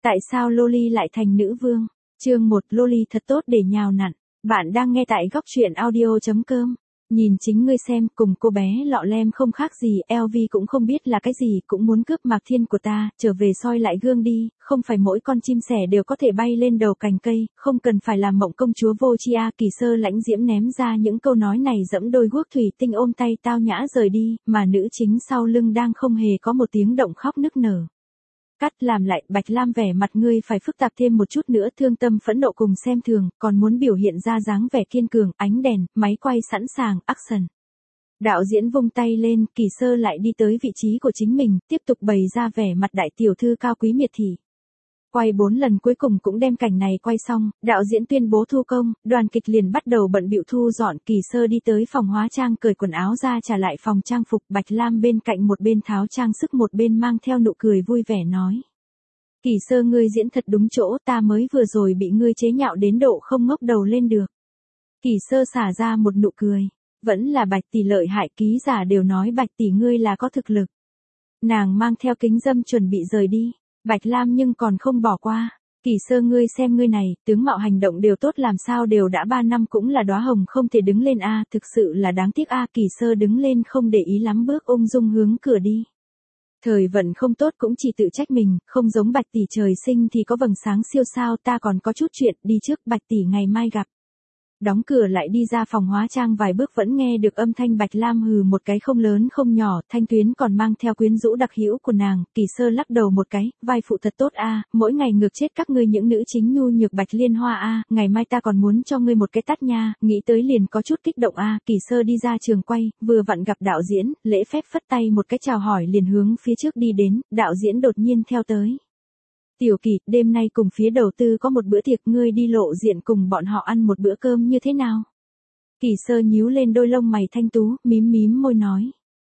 Tại sao Loli lại thành nữ vương? Chương 1 Loli thật tốt để nhào nặn. Bạn đang nghe tại góc truyện audio.com. Nhìn chính ngươi xem, cùng cô bé lọ lem không khác gì, LV cũng không biết là cái gì, cũng muốn cướp Mạc Thiên của ta, trở về soi lại gương đi, không phải mỗi con chim sẻ đều có thể bay lên đầu cành cây, không cần phải làm mộng công chúa vô tri a. Kỳ Sơ lãnh diễm ném ra những câu nói này dẫm đôi guốc thủy tinh ôm tay tao nhã rời đi, mà nữ chính sau lưng đang không hề có một tiếng động khóc nức nở. Cắt làm lại, Bạch Lam vẻ mặt ngươi phải phức tạp thêm một chút nữa, thương tâm phẫn nộ cùng xem thường, còn muốn biểu hiện ra dáng vẻ kiên cường, ánh đèn, máy quay sẵn sàng, action. Đạo diễn vung tay lên, Kỳ Sơ lại đi tới vị trí của chính mình, tiếp tục bày ra vẻ mặt đại tiểu thư cao quý miệt thị. Quay 4 lần cuối cùng cũng đem cảnh này quay xong, đạo diễn tuyên bố thu công, đoàn kịch liền bắt đầu bận bịu thu dọn. Kỳ Sơ đi tới phòng hóa trang cởi quần áo ra trả lại phòng trang phục, Bạch Lam bên cạnh một bên tháo trang sức một bên mang theo nụ cười vui vẻ nói. Kỳ Sơ ngươi diễn thật đúng chỗ, ta mới vừa rồi bị ngươi chế nhạo đến độ không ngóc đầu lên được. Kỳ Sơ xả ra một nụ cười, vẫn là Bạch tỷ lợi hại, ký giả đều nói Bạch tỷ ngươi là có thực lực. Nàng mang theo kính dâm chuẩn bị rời đi. Bạch Lam nhưng còn không bỏ qua. Kỳ Sơ ngươi xem ngươi này, tướng mạo hành động đều tốt, làm sao đều đã 3 năm cũng là đóa hồng không thể đứng lên a, thực sự là đáng tiếc a. Kỳ Sơ đứng lên không để ý lắm, bước ung dung hướng cửa đi. Thời vận không tốt cũng chỉ tự trách mình, không giống Bạch tỷ trời sinh thì có vầng sáng siêu sao, ta còn có chút chuyện, đi trước, Bạch tỷ ngày mai gặp. Đóng cửa lại đi ra phòng hóa trang vài bước vẫn nghe được âm thanh Bạch Lam hừ một cái không lớn không nhỏ, thanh tuyến còn mang theo quyến rũ đặc hữu của nàng. Kỳ Sơ lắc đầu một cái, vai phụ thật tốt a, mỗi ngày ngược chết các ngươi những nữ chính nhu nhược Bạch Liên Hoa a, ngày mai ta còn muốn cho ngươi một cái tát nha, nghĩ tới liền có chút kích động a. Kỳ Sơ đi ra trường quay, vừa vặn gặp đạo diễn, lễ phép phất tay một cái chào hỏi liền hướng phía trước đi đến, đạo diễn đột nhiên theo tới. Tiểu Kỳ, đêm nay cùng phía đầu tư có một bữa tiệc, ngươi đi lộ diện cùng bọn họ ăn một bữa cơm như thế nào? Kỳ Sơ nhíu lên đôi lông mày thanh tú, mím mím môi nói.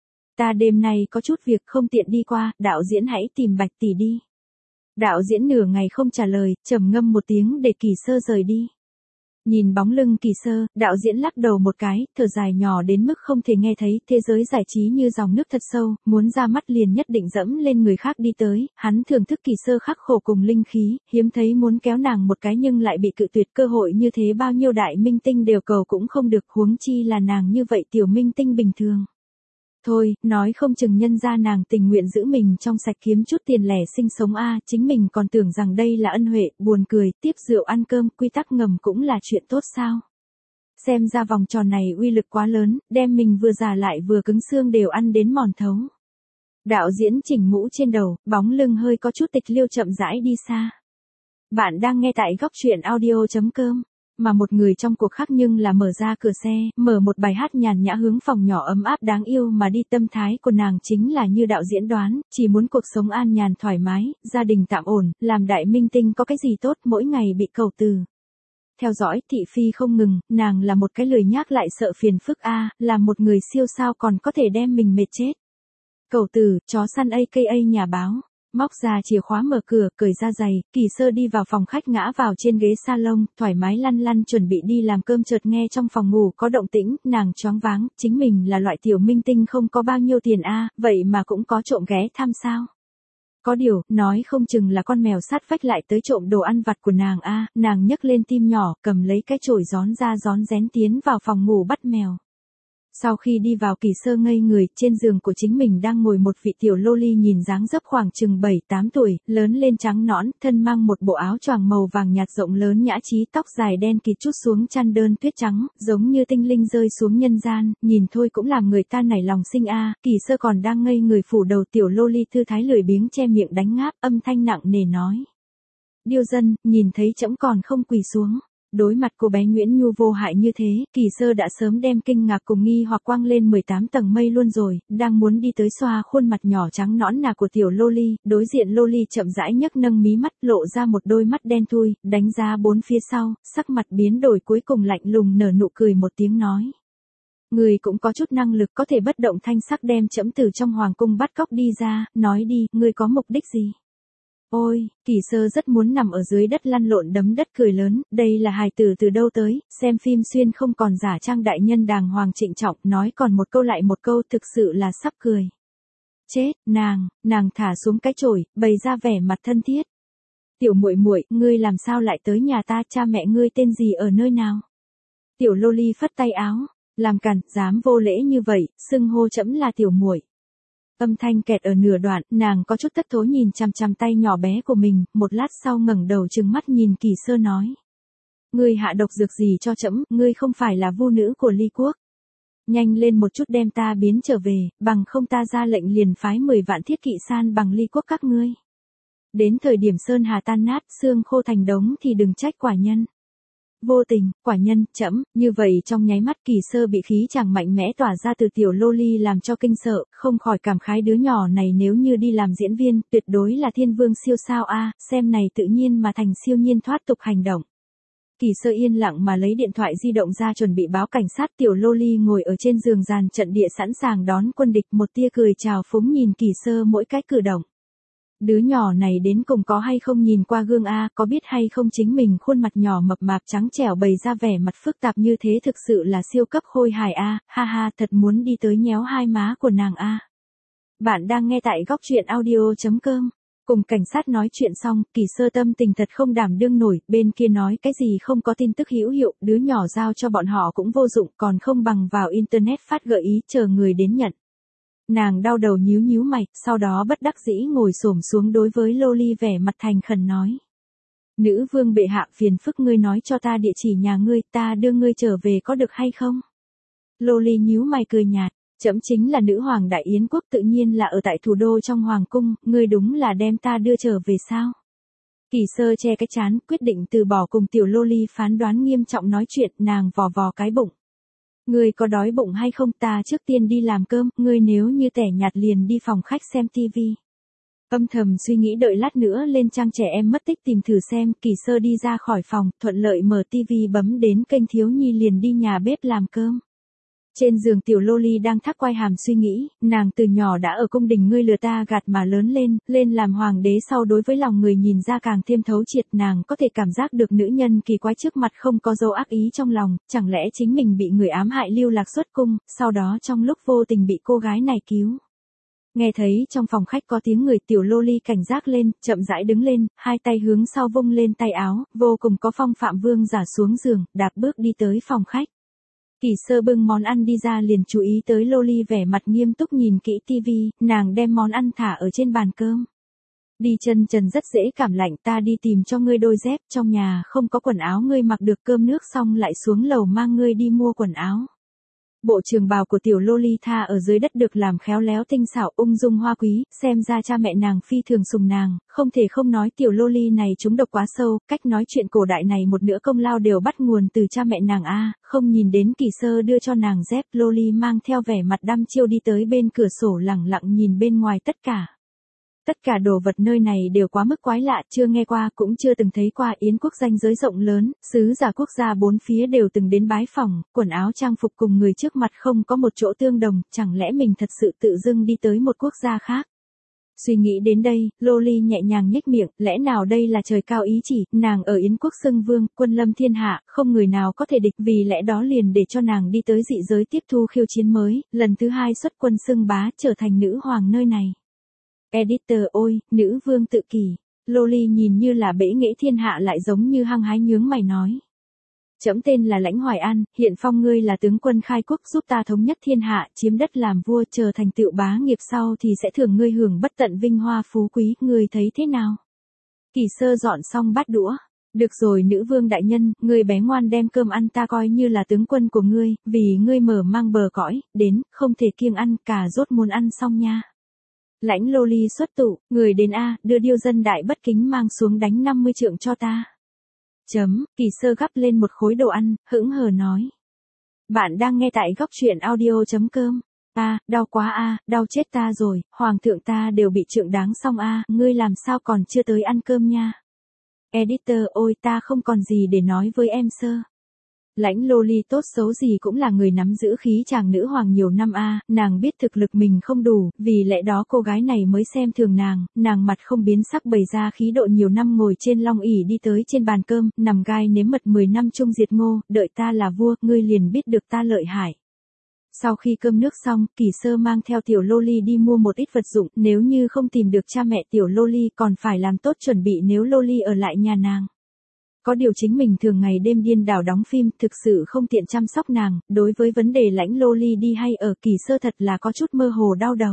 Ta đêm nay có chút việc không tiện đi qua, đạo diễn hãy tìm Bạch tỷ đi. Đạo diễn nửa ngày không trả lời, trầm ngâm một tiếng để Kỳ Sơ rời đi. Nhìn bóng lưng Kỳ Sơ, đạo diễn lắc đầu một cái, thở dài nhỏ đến mức không thể nghe thấy, thế giới giải trí như dòng nước thật sâu, muốn ra mắt liền nhất định dẫm lên người khác đi tới, hắn thưởng thức Kỳ Sơ khắc khổ cùng linh khí, hiếm thấy muốn kéo nàng một cái nhưng lại bị cự tuyệt, cơ hội như thế bao nhiêu đại minh tinh đều cầu cũng không được, huống chi là nàng như vậy tiểu minh tinh bình thường. Thôi, nói không chừng nhân ra nàng tình nguyện giữ mình trong sạch kiếm chút tiền lẻ sinh sống a, chính mình còn tưởng rằng đây là ân huệ, buồn cười, tiếp rượu ăn cơm, quy tắc ngầm cũng là chuyện tốt sao. Xem ra vòng tròn này uy lực quá lớn, đem mình vừa già lại vừa cứng xương đều ăn đến mòn thấu. Đạo diễn chỉnh mũ trên đầu, bóng lưng hơi có chút tịch liêu chậm rãi đi xa. Bạn đang nghe tại góc truyện audio.com. Mà một người trong cuộc khác nhưng là mở ra cửa xe, mở một bài hát nhàn nhã hướng phòng nhỏ ấm áp đáng yêu mà đi. Tâm thái của nàng chính là như đạo diễn đoán, chỉ muốn cuộc sống an nhàn thoải mái, gia đình tạm ổn, làm đại minh tinh có cái gì tốt, mỗi ngày bị cầu từ. Theo dõi, thị phi không ngừng, nàng là một cái lười nhác lại sợ phiền phức a, là một người siêu sao còn có thể đem mình mệt chết. Cầu từ, chó săn aka nhà báo. Móc ra chìa khóa mở cửa, cởi ra giày, Kỳ Sơ đi vào phòng khách ngã vào trên ghế salon, thoải mái lăn lăn chuẩn bị đi làm cơm, chợt nghe trong phòng ngủ có động tĩnh, nàng choáng váng, chính mình là loại tiểu minh tinh không có bao nhiêu tiền a, vậy mà cũng có trộm ghé thăm sao? Có điều, nói không chừng là con mèo sát vách lại tới trộm đồ ăn vặt của nàng a, nàng nhấc lên tim nhỏ, cầm lấy cái chổi gión ra gión rén tiến vào phòng ngủ bắt mèo. Sau khi đi vào, Kỳ Sơ ngây người, trên giường của chính mình đang ngồi một vị tiểu loli nhìn dáng dấp khoảng chừng 7-8 tuổi, lớn lên trắng nõn, thân mang một bộ áo choàng màu vàng nhạt rộng lớn nhã trí, tóc dài đen kịt trút xuống chăn đơn tuyết trắng, giống như tinh linh rơi xuống nhân gian, nhìn thôi cũng làm người ta nảy lòng sinh a. Kỳ Sơ còn đang ngây người, phủ đầu tiểu loli thư thái lười biếng che miệng đánh ngáp, âm thanh nặng nề nói. Điêu dân, nhìn thấy trẫm còn không quỳ xuống. Đối mặt cô bé Nguyễn Nhu vô hại như thế, Kỳ Sơ đã sớm đem kinh ngạc cùng nghi hoặc quăng lên 18 tầng mây luôn rồi, đang muốn đi tới xoa khuôn mặt nhỏ trắng nõn nà của tiểu loli, đối diện loli chậm rãi nhấc nâng mí mắt, lộ ra một đôi mắt đen thui, đánh giá bốn phía sau, sắc mặt biến đổi cuối cùng lạnh lùng nở nụ cười một tiếng nói. Người cũng có chút năng lực, có thể bất động thanh sắc đem trẫm từ trong hoàng cung bắt cóc đi ra, nói đi, ngươi có mục đích gì? Ôi, Kỳ Sơ rất muốn nằm ở dưới đất lăn lộn đấm đất cười lớn, đây là hài tử từ đâu tới, xem phim xuyên không còn giả trang đại nhân đàng hoàng trịnh trọng, nói còn một câu lại một câu, thực sự là sắp cười. Chết, nàng thả xuống cái chổi, bày ra vẻ mặt thân thiết. Tiểu muội muội, ngươi làm sao lại tới nhà ta, cha mẹ ngươi tên gì, ở nơi nào? Tiểu loli phất tay áo, làm càn, dám vô lễ như vậy, xưng hô trẫm là tiểu muội. Âm thanh kẹt ở nửa đoạn, nàng có chút thất thố nhìn chằm chằm tay nhỏ bé của mình, một lát sau ngẩng đầu trừng mắt nhìn Kỳ Sơ nói. Ngươi hạ độc dược gì cho trẫm, ngươi không phải là vu nữ của Ly Quốc. Nhanh lên một chút đem ta biến trở về, bằng không ta ra lệnh liền phái 10 vạn thiết kỵ san bằng Ly Quốc các ngươi. Đến thời điểm sơn hà tan nát, xương khô thành đống thì đừng trách quả nhân. Vô tình, quả nhân, trẫm, như vậy trong nháy mắt Kỳ Sơ bị khí chàng mạnh mẽ tỏa ra từ tiểu loli làm cho kinh sợ, không khỏi cảm khái đứa nhỏ này nếu như đi làm diễn viên, tuyệt đối là thiên vương siêu sao a, xem này tự nhiên mà thành siêu nhiên thoát tục hành động. Kỳ Sơ yên lặng mà lấy điện thoại di động ra chuẩn bị báo cảnh sát, tiểu loli ngồi ở trên giường dàn trận địa sẵn sàng đón quân địch, một tia cười chào phúng nhìn Kỳ Sơ mỗi cái cử động. Đứa nhỏ này đến cùng có hay không nhìn qua gương a, có biết hay không chính mình khuôn mặt nhỏ mập mạp trắng trẻo bày ra vẻ mặt phức tạp như thế thực sự là siêu cấp khôi hài a, ha ha, thật muốn đi tới nhéo hai má của nàng a. Bạn đang nghe tại góc truyện audio.com. Cùng cảnh sát nói chuyện xong, Kỳ Sơ tâm tình thật không đảm đương nổi, bên kia nói cái gì không có tin tức hữu hiệu, đứa nhỏ giao cho bọn họ cũng vô dụng, còn không bằng vào internet phát gợi ý chờ người đến nhận. Nàng đau đầu nhíu nhíu mày, sau đó bất đắc dĩ ngồi xổm xuống đối với loli vẻ mặt thành khẩn nói. Nữ vương bệ hạ, phiền phức ngươi nói cho ta địa chỉ nhà ngươi, ta đưa ngươi trở về có được hay không? Loli nhíu mày cười nhạt, trẫm chính là nữ hoàng Đại Yến quốc, tự nhiên là ở tại thủ đô trong hoàng cung, ngươi đúng là đem ta đưa trở về sao? Kỳ Sơ che cái trán, quyết định từ bỏ cùng tiểu loli phán đoán nghiêm trọng nói chuyện, nàng vò vò cái bụng. Ngươi có đói bụng hay không, ta trước tiên đi làm cơm, ngươi nếu như tẻ nhạt liền đi phòng khách xem tivi. Âm thầm suy nghĩ đợi lát nữa lên trang trẻ em mất tích tìm thử xem, Kỳ Sơ đi ra khỏi phòng, thuận lợi mở tivi bấm đến kênh thiếu nhi liền đi nhà bếp làm cơm. Trên giường tiểu loli đang thắc quai hàm suy nghĩ, nàng từ nhỏ đã ở cung đình ngươi lừa ta gạt mà lớn lên làm hoàng đế sau đối với lòng người nhìn ra càng thêm thấu triệt, nàng có thể cảm giác được nữ nhân kỳ quái trước mặt không có dấu ác ý trong lòng, chẳng lẽ chính mình bị người ám hại lưu lạc xuất cung, sau đó trong lúc vô tình bị cô gái này cứu. Nghe thấy trong phòng khách có tiếng người, tiểu loli cảnh giác lên, chậm rãi đứng lên, hai tay hướng sau vung lên tay áo, vô cùng có phong phạm vương giả xuống giường, đạp bước đi tới phòng khách. Kỳ Sơ bưng món ăn đi ra liền chú ý tới loli vẻ mặt nghiêm túc nhìn kỹ tivi, nàng đem món ăn thả ở trên bàn cơm. Đi chân trần rất dễ cảm lạnh, ta đi tìm cho ngươi đôi dép, trong nhà không có quần áo ngươi mặc được, cơm nước xong lại xuống lầu mang ngươi đi mua quần áo. Bộ trường bào của tiểu loli tha ở dưới đất được làm khéo léo tinh xảo, ung dung hoa quý, xem ra cha mẹ nàng phi thường sùng nàng, không thể không nói tiểu loli này trúng độc quá sâu, cách nói chuyện cổ đại này một nửa công lao đều bắt nguồn từ cha mẹ nàng a. Không nhìn đến Kỳ Sơ đưa cho nàng dép, loli mang theo vẻ mặt đăm chiêu đi tới bên cửa sổ lẳng lặng nhìn bên ngoài tất cả. Tất cả đồ vật nơi này đều quá mức quái lạ, chưa nghe qua cũng chưa từng thấy qua, Yến quốc danh giới rộng lớn, sứ giả quốc gia bốn phía đều từng đến bái phỏng, quần áo trang phục cùng người trước mặt không có một chỗ tương đồng, chẳng lẽ mình thật sự tự dưng đi tới một quốc gia khác. Suy nghĩ đến đây, loli nhẹ nhàng nhếch miệng, lẽ nào đây là trời cao ý chỉ, nàng ở Yến quốc xưng vương, quân lâm thiên hạ, không người nào có thể địch, vì lẽ đó liền để cho nàng đi tới dị giới tiếp thu khiêu chiến mới, lần thứ hai xuất quân xưng bá, trở thành nữ hoàng nơi này. Editor ôi, nữ vương tự kỷ. Loli nhìn như là bẽ nghễ thiên hạ lại giống như hăng hái nhướng mày nói. Trẫm tên là Lãnh Hoài An, hiện phong ngươi là tướng quân khai quốc, giúp ta thống nhất thiên hạ, chiếm đất làm vua, chờ thành tựu bá nghiệp sau thì sẽ thưởng ngươi hưởng bất tận vinh hoa phú quý, ngươi thấy thế nào? Kỳ Sơ dọn xong bát đũa. Được rồi nữ vương đại nhân, ngươi bé ngoan đem cơm ăn, ta coi như là tướng quân của ngươi, vì ngươi mở mang bờ cõi, đến, không thể kiêng ăn, cà rốt muốn ăn xong nha. Lãnh loli xuất tụ, người đến a, đưa điêu dân đại bất kính mang xuống đánh 50 trượng cho ta. Kỳ Sơ gắp lên một khối đồ ăn, hững hờ nói. Bạn đang nghe tại góc truyện audio.com. Đau quá đau chết ta rồi, hoàng thượng ta đều bị trượng đáng xong ngươi làm sao còn chưa tới ăn cơm nha. Editor ôi, ta không còn gì để nói với em Sơ. Lãnh loli tốt xấu gì cũng là người nắm giữ khí chàng nữ hoàng nhiều năm nàng biết thực lực mình không đủ, vì lẽ đó cô gái này mới xem thường nàng mặt không biến sắc bày ra khí độ nhiều năm ngồi trên long ỷ đi tới trên bàn cơm, nằm gai nếm mật 10 năm chung diệt ngô, đợi ta là vua, ngươi liền biết được ta lợi hại. Sau khi cơm nước xong, Kỳ Sơ mang theo tiểu Loli đi mua một ít vật dụng, nếu như không tìm được cha mẹ tiểu Loli còn phải làm tốt chuẩn bị nếu Loli ở lại nhà nàng. Có điều chính mình thường ngày đêm điên đảo đóng phim, thực sự không tiện chăm sóc nàng, đối với vấn đề lãnh Loli đi hay ở Kỳ Sơ thật là có chút mơ hồ đau đầu.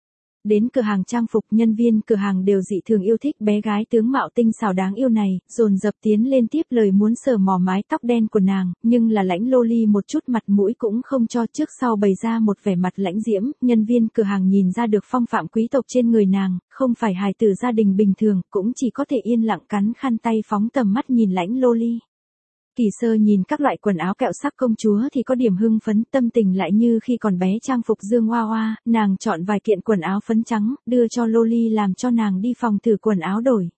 Đến cửa hàng trang phục, nhân viên cửa hàng đều dị thường yêu thích bé gái tướng mạo tinh xảo đáng yêu này, dồn dập tiến lên tiếp lời muốn sờ mỏ mái tóc đen của nàng, nhưng là lãnh Loli một chút mặt mũi cũng không cho, trước sau bày ra một vẻ mặt lãnh diễm, nhân viên cửa hàng nhìn ra được phong phạm quý tộc trên người nàng, không phải hài tử gia đình bình thường, cũng chỉ có thể yên lặng cắn khăn tay phóng tầm mắt nhìn lãnh Loli. Kỳ Sơ nhìn các loại quần áo kẹo sắc công chúa thì có điểm hưng phấn, tâm tình lại như khi còn bé trang phục Dương Hoa Hoa, nàng chọn vài kiện quần áo phấn trắng, đưa cho Loli làm cho nàng đi phòng thử quần áo đổi.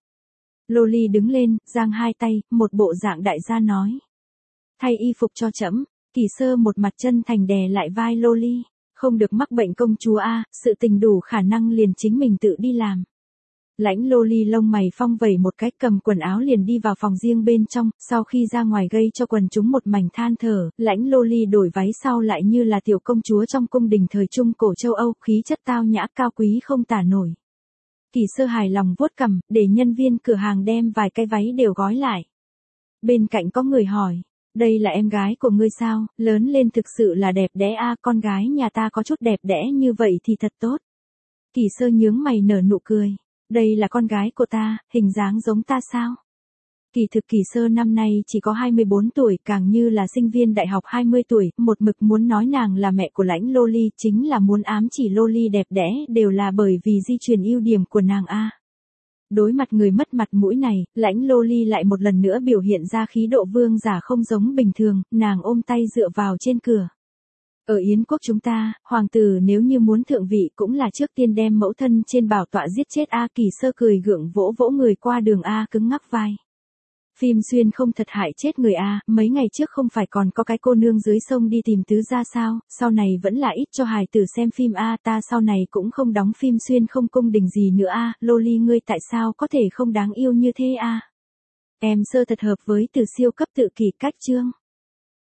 Loli đứng lên, giang hai tay, một bộ dạng đại gia nói. Thay y phục cho trẫm. Kỳ Sơ một mặt chân thành đè lại vai Loli. Không được mắc bệnh công chúa a, sự tình đủ khả năng liền chính mình tự đi làm. Lãnh Loli lông mày phong vẩy một cái, cầm quần áo liền đi vào phòng riêng bên trong, sau khi ra ngoài gây cho quần chúng một mảnh than thở, lãnh Loli đổi váy sau lại như là tiểu công chúa trong cung đình thời trung cổ châu Âu, khí chất tao nhã cao quý không tả nổi. Kỳ Sơ hài lòng vuốt cằm, để nhân viên cửa hàng đem vài cái váy đều gói lại. Bên cạnh có người hỏi, đây là em gái của ngươi sao, lớn lên thực sự là đẹp đẽ a, con gái nhà ta có chút đẹp đẽ như vậy thì thật tốt. Kỳ Sơ nhướng mày nở nụ cười. Đây là con gái của ta, hình dáng giống ta sao? Kỳ thực Kỳ Sơ năm nay chỉ có 24 tuổi, càng như là sinh viên đại học 20 tuổi, một mực muốn nói nàng là mẹ của lãnh Loli, chính là muốn ám chỉ Loli đẹp đẽ, đều là bởi vì di truyền ưu điểm của nàng a. Đối mặt người mất mặt mũi này, lãnh Loli lại một lần nữa biểu hiện ra khí độ vương giả không giống bình thường, nàng ôm tay dựa vào trên cửa. Ở Yến quốc chúng ta, hoàng tử nếu như muốn thượng vị cũng là trước tiên đem mẫu thân trên bảo tọa giết chết a. Kỳ Sơ cười gượng vỗ vỗ người qua đường a, cứng ngắc vai. Phim xuyên không thật hại chết người a, mấy ngày trước không phải còn có cái cô nương dưới sông đi tìm tứ gia sao, sau này vẫn là ít cho hài tử xem phim a, ta sau này cũng không đóng phim xuyên không cung đình gì nữa a. Loli ngươi tại sao có thể không đáng yêu như thế a? Em Sơ thật hợp với từ siêu cấp tự kỷ cách chương.